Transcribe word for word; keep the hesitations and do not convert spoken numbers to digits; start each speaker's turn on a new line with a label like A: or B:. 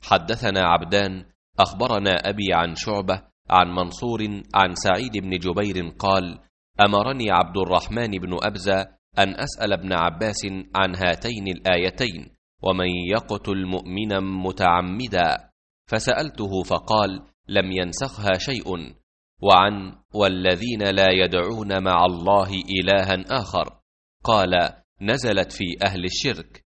A: حدثنا عبدان أخبرنا أبي عن شعبة عن منصور عن سعيد بن جبير قال: أمرني عبد الرحمن بن أبزة أن أسأل ابن عباس عن هاتين الآيتين: ومن يقتل مؤمنا متعمدا، فسألته فقال: لم ينسخها شيء. وعن والذين لا يدعون مع الله إلها آخر، قال: نزلت في أهل الشرك.